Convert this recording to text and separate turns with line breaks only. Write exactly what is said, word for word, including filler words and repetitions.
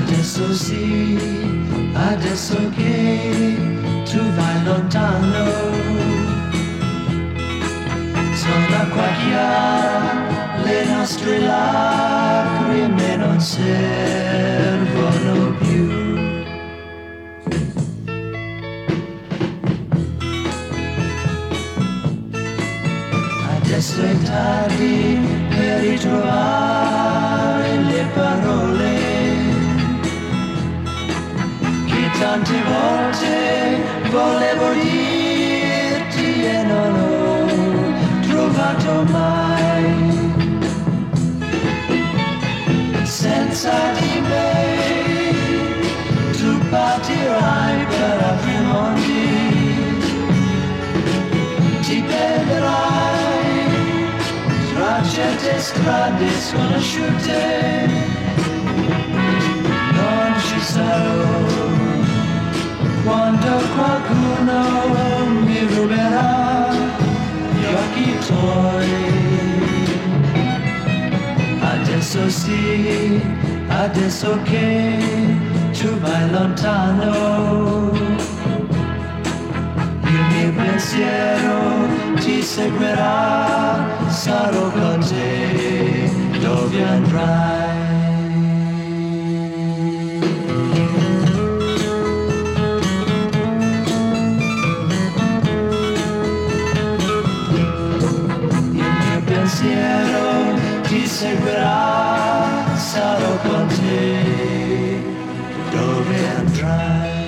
Adesso sì, adesso che tu vai lontano, sono acqua chiara, le nostre lacrime non servono più. Adesso è tardi per ritrovare le parole che tante volte volevo dirti e non ho trovato mai. Senza di me tu partirai per altri mondi, ti perderai tra certe strade sconosciute. Non ci sarò quando qualcuno mi ruberà gli occhi tuoi. Adesso sì, adesso che tu vai lontano, il mio pensiero ti seguirà, sarò con te dove andrai. Pensiero ti seguirà, sarò con te dove andrai.